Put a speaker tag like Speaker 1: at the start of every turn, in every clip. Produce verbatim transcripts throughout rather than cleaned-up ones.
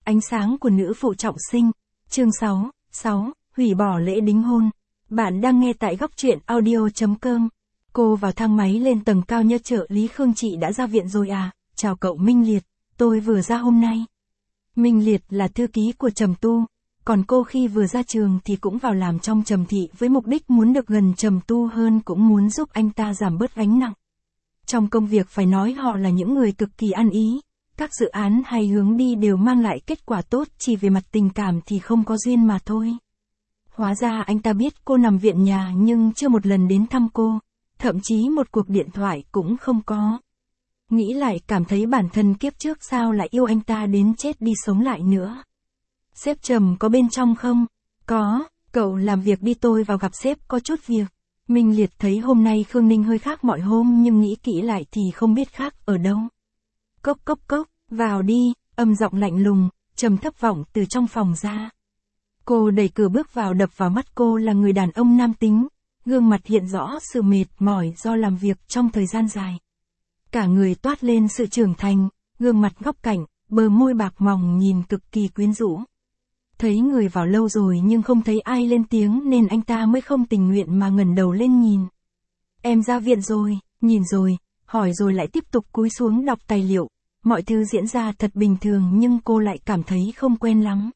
Speaker 1: Ánh sáng của nữ phụ trọng sinh. Chương sáu, sáu, hủy bỏ lễ đính hôn. Bạn đang nghe tại góc truyện audio chấm com. Cô vào thang máy lên tầng cao nhất trợ lý Khương. Chị đã ra viện rồi à? Chào cậu Minh Liệt, tôi vừa ra hôm nay. Minh Liệt là thư ký của Trầm Tu, còn cô khi vừa ra trường thì cũng vào làm trong Trầm Thị với mục đích muốn được gần Trầm Tu hơn, cũng muốn giúp anh ta giảm bớt gánh nặng. Trong công việc phải nói họ là những người cực kỳ ăn ý, các dự án hay hướng đi đều mang lại kết quả tốt, chỉ về mặt tình cảm thì không có duyên mà thôi. Hóa ra anh ta biết cô nằm viện nhà nhưng chưa một lần đến thăm cô, thậm chí một cuộc điện thoại cũng không có. Nghĩ lại cảm thấy bản thân kiếp trước sao lại yêu anh ta đến chết đi sống lại nữa. Sếp Trầm có bên trong không? Có, cậu làm việc đi, tôi vào gặp sếp có chút việc. Minh Liệt thấy hôm nay Khương Ninh hơi khác mọi hôm nhưng nghĩ kỹ lại thì không biết khác ở đâu. Cốc cốc cốc, vào đi, âm giọng lạnh lùng, trầm thấp vọng từ trong phòng ra. Cô đẩy cửa bước vào, đập vào mắt cô là người đàn ông nam tính, gương mặt hiện rõ sự mệt mỏi do làm việc trong thời gian dài. Cả người toát lên sự trưởng thành, gương mặt góc cạnh, bờ môi bạc mỏng nhìn cực kỳ quyến rũ. Thấy người vào lâu rồi nhưng không thấy ai lên tiếng nên anh ta mới không tình nguyện mà ngẩng đầu lên nhìn. Em ra viện rồi, nhìn rồi, hỏi rồi lại tiếp tục cúi xuống đọc tài liệu. Mọi thứ diễn ra thật bình thường nhưng cô lại cảm thấy không quen lắm.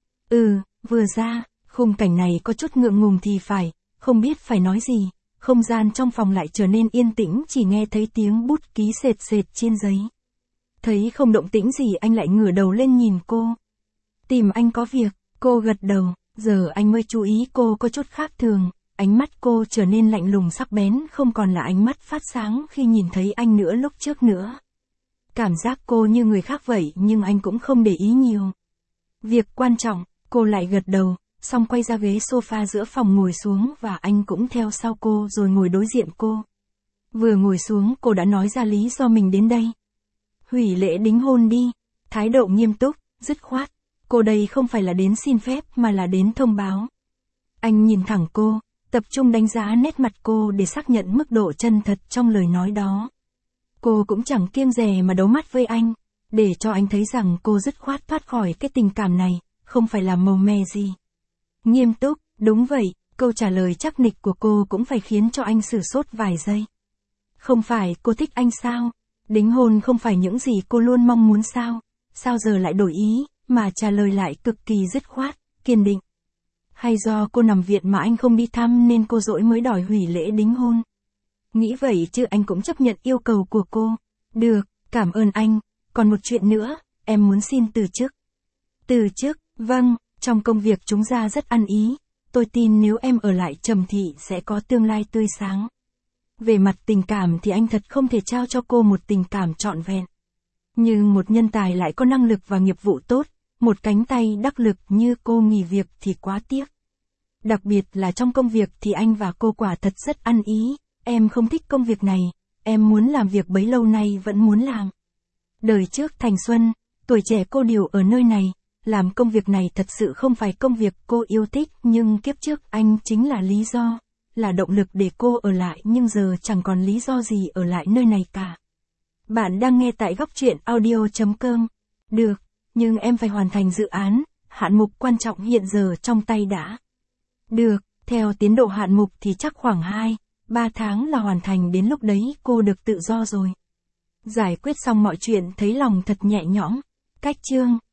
Speaker 1: Ừ, vừa ra, khung cảnh này có chút ngượng ngùng thì phải, không biết phải nói gì. Không gian trong phòng lại trở nên yên tĩnh, chỉ nghe thấy tiếng bút ký sệt sệt trên giấy. Thấy không động tĩnh gì anh lại ngửa đầu lên nhìn cô. Tìm anh có việc, cô gật đầu, giờ anh mới chú ý cô có chút khác thường. Ánh mắt cô trở nên lạnh lùng sắc bén, không còn là ánh mắt phát sáng khi nhìn thấy anh nữa lúc trước nữa. Cảm giác cô như người khác vậy nhưng anh cũng không để ý nhiều. Việc quan trọng, cô lại gật đầu, xong quay ra ghế sofa giữa phòng ngồi xuống và anh cũng theo sau cô rồi ngồi đối diện cô. Vừa ngồi xuống cô đã nói ra lý do mình đến đây. Hủy lễ đính hôn đi, thái độ nghiêm túc, dứt khoát. Cô đây không phải là đến xin phép mà là đến thông báo. Anh nhìn thẳng cô, tập trung đánh giá nét mặt cô để xác nhận mức độ chân thật trong lời nói đó. Cô cũng chẳng kiêng dè mà đấu mắt với anh, để cho anh thấy rằng cô dứt khoát thoát khỏi cái tình cảm này, không phải là màu mè gì. Nghiêm túc, đúng vậy, câu trả lời chắc nịch của cô cũng phải khiến cho anh sửng sốt vài giây. Không phải cô thích anh sao? Đính hôn không phải những gì cô luôn mong muốn sao? Sao giờ lại đổi ý, mà trả lời lại cực kỳ dứt khoát, kiên định. Hay do cô nằm viện mà anh không đi thăm nên cô dỗi mới đòi hủy lễ đính hôn? Nghĩ vậy chứ anh cũng chấp nhận yêu cầu của cô. Được, cảm ơn anh, còn một chuyện nữa, em muốn xin từ chức. Từ chức, vâng, trong công việc chúng ta rất ăn ý, tôi tin nếu em ở lại Trầm Thị sẽ có tương lai tươi sáng. Về mặt tình cảm thì anh thật không thể trao cho cô một tình cảm trọn vẹn. Nhưng một nhân tài lại có năng lực và nghiệp vụ tốt, một cánh tay đắc lực như cô nghỉ việc thì quá tiếc. Đặc biệt là trong công việc thì anh và cô quả thật rất ăn ý. Em không thích công việc này, em muốn làm việc bấy lâu nay vẫn muốn làm. Đời trước thanh xuân, tuổi trẻ cô điều ở nơi này, làm công việc này thật sự không phải công việc cô yêu thích nhưng kiếp trước anh chính là lý do, là động lực để cô ở lại nhưng giờ chẳng còn lý do gì ở lại nơi này cả. Bạn đang nghe tại góc truyện audio chấm com. Được, nhưng em phải hoàn thành dự án, hạn mục quan trọng hiện giờ trong tay đã. Được, theo tiến độ hạn mục thì chắc khoảng hai ba tháng là hoàn thành, đến lúc đấy cô được tự do rồi. Giải quyết xong mọi chuyện thấy lòng thật nhẹ nhõm. Cách chương